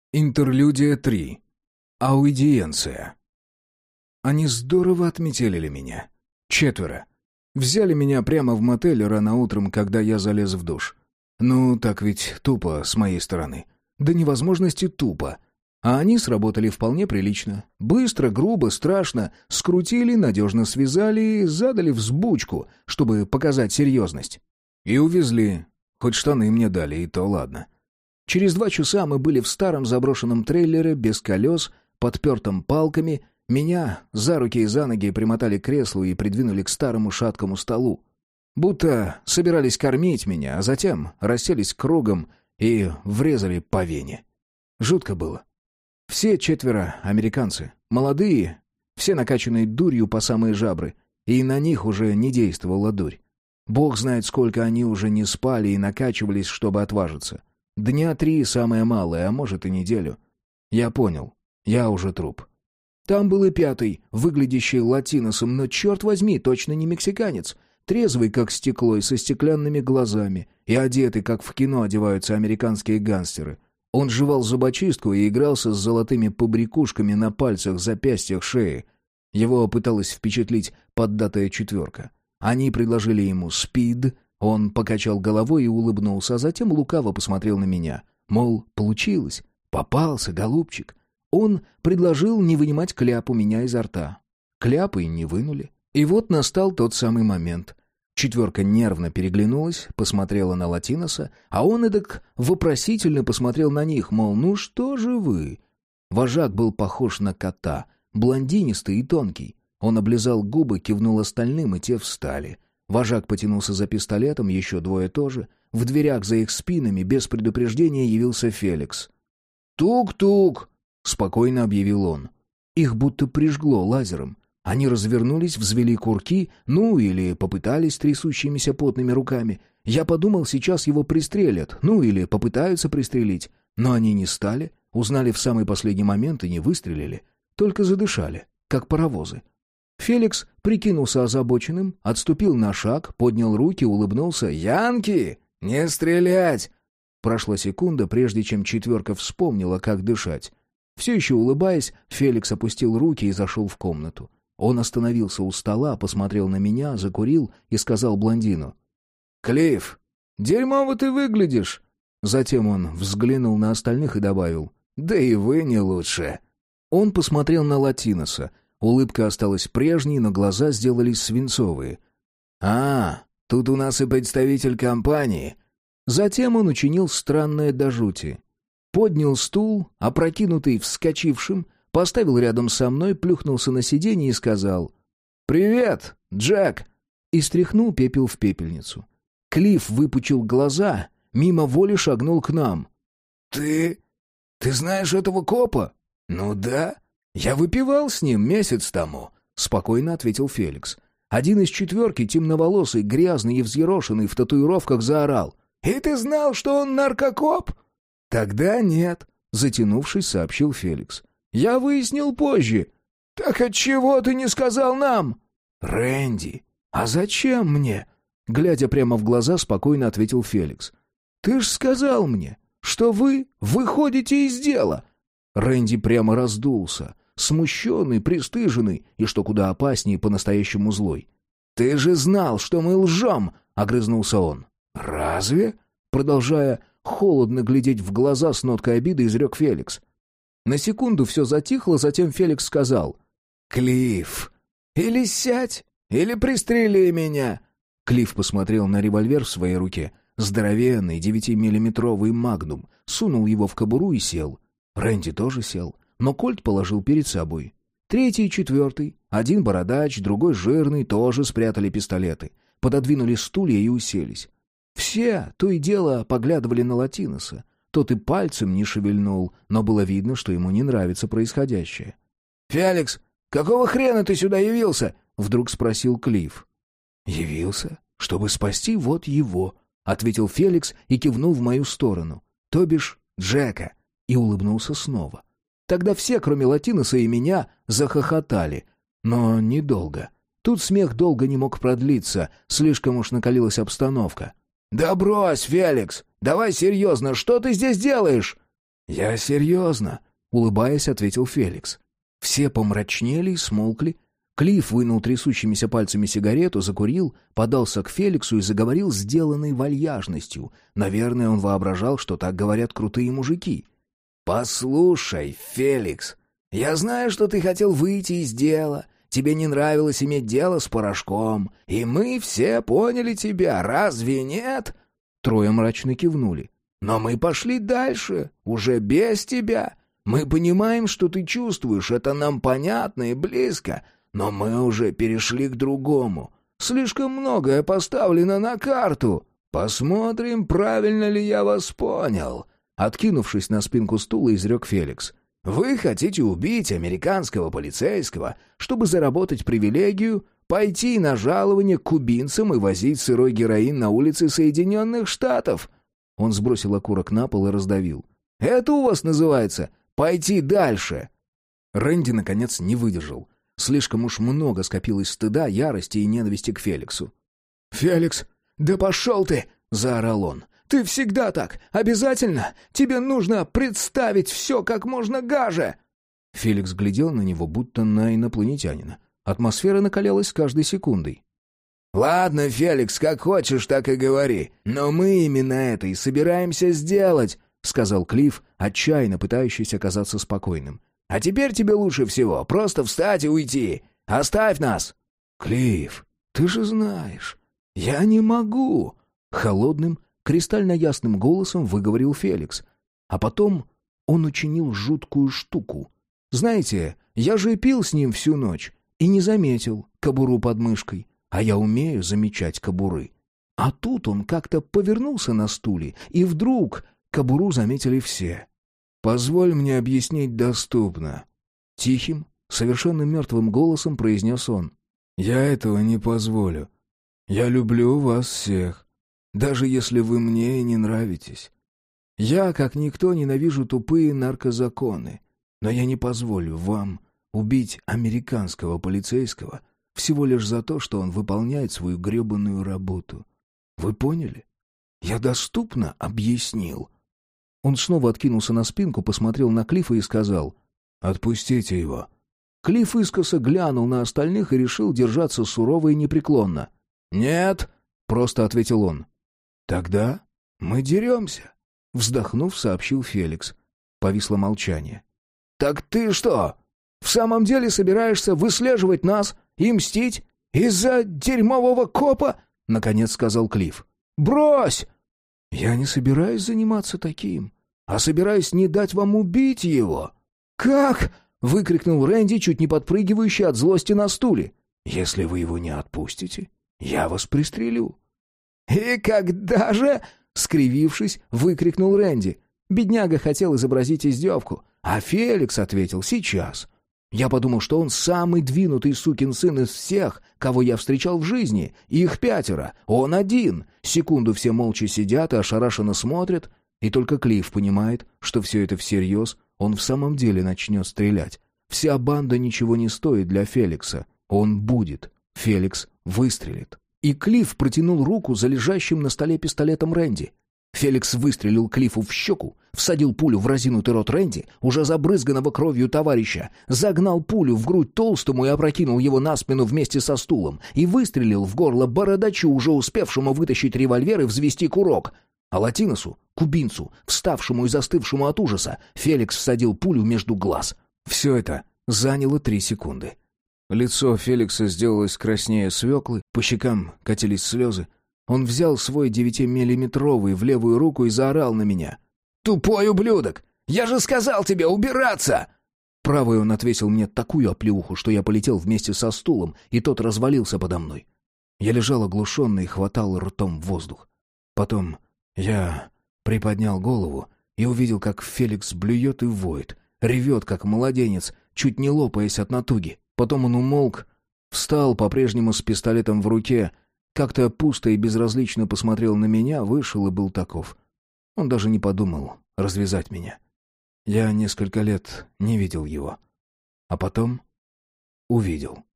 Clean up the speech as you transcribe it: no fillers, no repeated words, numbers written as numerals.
Интерлюдия 3. Аудиенция. Они здорово отметелили меня. 4. Взяли меня прямо в мотель рано утром, когда я залез в душ. Ну, так ведь тупо с моей стороны. До невозможности тупо. А они сработали вполне прилично. Быстро, грубо, страшно. Скрутили, надежно связали и задали взбучку, чтобы показать серьезность. И увезли. Хоть штаны мне дали, и то ладно. Через 2 часа мы были в старом заброшенном трейлере, без колес, подпертом палками. Меня за руки и за ноги примотали к креслу и придвинули к старому шаткому столу. Будто собирались кормить меня, а затем расселись кругом и врезали по вене. Жутко было. Все 4 американцы, молодые, все накачанные дурью по самые жабры, и на них уже не действовала дурь. Бог знает, сколько они уже не спали и накачивались, чтобы отважиться. Дня 3 самое малое, а может и неделю. Я понял, я уже труп. Там был и 5, выглядящий латиносом, но, черт возьми, точно не мексиканец. Трезвый, как стекло, и со стеклянными глазами, и одетый, как в кино одеваются американские гангстеры. Он жевал зубочистку и игрался с золотыми побрякушками на пальцах, запястьях, шее. Его пыталась впечатлить поддатая 4. Они предложили ему спид. Он покачал головой и улыбнулся, а затем лукаво посмотрел на меня. Мол, получилось. Попался, голубчик. Он предложил не вынимать кляп у меня изо рта. Кляпы не вынули. И вот настал тот самый момент. 4 нервно переглянулась, посмотрела на латиноса, а он эдак вопросительно посмотрел на них, мол, ну что же вы? Вожак был похож на кота, блондинистый и тонкий. Он облизал губы, кивнул остальным, и те встали. Вожак потянулся за пистолетом, еще 2 тоже. В дверях за их спинами без предупреждения явился Феликс. «Тук-тук!» — спокойно объявил он. Их будто прижгло лазером. Они развернулись, взвели курки, ну или попытались трясущимися потными руками. Я подумал, сейчас его пристрелят, ну или попытаются пристрелить. Но они не стали, узнали в самый последний момент и не выстрелили. Только задышали, как паровозы. Феликс прикинулся озабоченным, отступил на шаг, поднял руки, улыбнулся. «Янки! Не стрелять!» Прошла секунда, прежде чем 4 вспомнила, как дышать. Все еще улыбаясь, Феликс опустил руки и зашел в комнату. Он остановился у стола, посмотрел на меня, закурил и сказал блондину. «Клифф, дерьмово ты выглядишь!» Затем он взглянул на остальных и добавил. «Да и вы не лучше!» Он посмотрел на латиноса. Улыбка осталась прежней, но глаза сделались свинцовые. «А, тут у нас и представитель компании». Затем он учинил странное до жути. Поднял стул, опрокинутый вскочившим, поставил рядом со мной, плюхнулся на сиденье и сказал «Привет, Джек!» и стряхнул пепел в пепельницу. Клифф выпучил глаза, мимо воли шагнул к нам. «Ты знаешь этого копа?» «Ну да. Я выпивал с ним месяц тому», — спокойно ответил Феликс. Один из 4, темноволосый, грязный и взъерошенный, в татуировках заорал. «И ты знал, что он наркокоп?» «Тогда нет», — затянувшись, сообщил Феликс. «Я выяснил позже». «Так отчего ты не сказал нам?» «Рэнди, а зачем мне?» Глядя прямо в глаза, спокойно ответил Феликс. «Ты ж сказал мне, что вы выходите из дела». Рэнди прямо раздулся, смущенный, пристыженный и, что куда опаснее, по-настоящему злой. «Ты же знал, что мы лжем!» — огрызнулся он. «Разве?» — продолжая холодно глядеть в глаза с ноткой обиды, изрек Феликс. На секунду все затихло, затем Феликс сказал. «Клифф, или сядь, или пристрели меня!» Клифф посмотрел на револьвер в своей руке. Здоровенный 9-миллиметровый магнум. Сунул его в кобуру и сел. Рэнди тоже сел, но кольт положил перед собой. 3 и 4, один бородач, другой жирный, тоже спрятали пистолеты. Пододвинули стулья и уселись. Все, то и дело, поглядывали на латиноса. Тот и пальцем не шевельнул, но было видно, что ему не нравится происходящее. «Феликс, какого хрена ты сюда явился?» — вдруг спросил Клифф. «Явился, чтобы спасти вот его», — ответил Феликс и кивнул в мою сторону. «То бишь Джека», и улыбнулся снова. Тогда все, кроме латиноса и меня, захохотали. Но недолго. Тут смех долго не мог продлиться, слишком уж накалилась обстановка. «Да брось, Феликс! Давай серьезно, что ты здесь делаешь?» «Я серьезно», — улыбаясь, ответил Феликс. Все помрачнели и смолкли. Клифф вынул трясущимися пальцами сигарету, закурил, подался к Феликсу и заговорил сделанной вальяжностью. Наверное, он воображал, что так говорят крутые мужики. «Послушай, Феликс, я знаю, что ты хотел выйти из дела. Тебе не нравилось иметь дело с Порошком. И мы все поняли тебя, разве нет?» Трое мрачно кивнули. «Но мы пошли дальше, уже без тебя. Мы понимаем, что ты чувствуешь, это нам понятно и близко. Но мы уже перешли к другому. Слишком многое поставлено на карту. Посмотрим, правильно ли я вас понял». Откинувшись на спинку стула, изрек Феликс. «Вы хотите убить американского полицейского, чтобы заработать привилегию, пойти на жалование к кубинцам и возить сырой героин на улицы Соединенных Штатов?» Он сбросил окурок на пол и раздавил. «Это у вас называется пойти дальше?» Рэнди, наконец, не выдержал. Слишком уж много скопилось стыда, ярости и ненависти к Феликсу. «Феликс, да пошел ты!» — заорал он. «Ты всегда так! Обязательно! Тебе нужно представить все как можно гаже!» Феликс глядел на него, будто на инопланетянина. Атмосфера накалялась с каждой секундой. «Ладно, Феликс, как хочешь, так и говори. Но мы именно это и собираемся сделать», — сказал Клифф, отчаянно пытающийся казаться спокойным. «А теперь тебе лучше всего просто встать и уйти. Оставь нас!» «Клифф, ты же знаешь, я не могу!» Холодным, кристально ясным голосом выговорил Феликс. А потом он учинил жуткую штуку. «Знаете, я же пил с ним всю ночь и не заметил кобуру под мышкой, а я умею замечать кобуры. А тут он как-то повернулся на стуле, и вдруг кобуру заметили все. Позволь мне объяснить доступно». Тихим, совершенно мертвым голосом произнес он. «Я этого не позволю. Я люблю вас всех, даже если вы мне и не нравитесь. Я, как никто, ненавижу тупые наркозаконы, но я не позволю вам убить американского полицейского всего лишь за то, что он выполняет свою гребаную работу. Вы поняли? Я доступно объяснил». Он снова откинулся на спинку, посмотрел на Клиффа и сказал: «Отпустите его». Клифф искоса глянул на остальных и решил держаться сурово и непреклонно. «Нет», — просто ответил он. «Тогда мы деремся», — вздохнув, сообщил Феликс. Повисло молчание. «Так ты что, в самом деле собираешься выслеживать нас и мстить из-за дерьмового копа?» — наконец сказал Клифф. «Брось!» «Я не собираюсь заниматься таким, а собираюсь не дать вам убить его». «Как?» — выкрикнул Рэнди, чуть не подпрыгивающий от злости на стуле. «Если вы его не отпустите, я вас пристрелю». «И когда же?» — скривившись, выкрикнул Рэнди. Бедняга хотел изобразить издевку, а Феликс ответил: «Сейчас». Я подумал, что он самый двинутый сукин сын из всех, кого я встречал в жизни. Их 5, он один. Секунду все молча сидят и ошарашенно смотрят, и только Клифф понимает, что все это всерьез, он в самом деле начнет стрелять. Вся банда ничего не стоит для Феликса. Он будет. Феликс выстрелит. И Клифф протянул руку за лежащим на столе пистолетом Рэнди. Феликс выстрелил Клиффу в щеку, всадил пулю в разинутый рот Рэнди, уже забрызганного кровью товарища, загнал пулю в грудь толстому и опрокинул его на спину вместе со стулом, и выстрелил в горло бородачу, уже успевшему вытащить револьвер и взвести курок. А латиносу, кубинцу, вставшему и застывшему от ужаса, Феликс всадил пулю между глаз. Все это заняло 3 секунды. Лицо Феликса сделалось краснее свеклы, по щекам катились слезы. Он взял свой 9-миллиметровый в левую руку и заорал на меня: «Тупой ублюдок! Я же сказал тебе убираться!» Правой он отвесил мне такую оплеуху, что я полетел вместе со стулом, и тот развалился подо мной. Я лежал оглушенный и хватал ртом воздух. Потом я приподнял голову и увидел, как Феликс блюет и воет, ревет, как младенец, чуть не лопаясь от натуги. Потом он умолк, встал по-прежнему с пистолетом в руке, как-то пусто и безразлично посмотрел на меня, вышел и был таков. Он даже не подумал развязать меня. Я несколько лет не видел его. А потом увидел.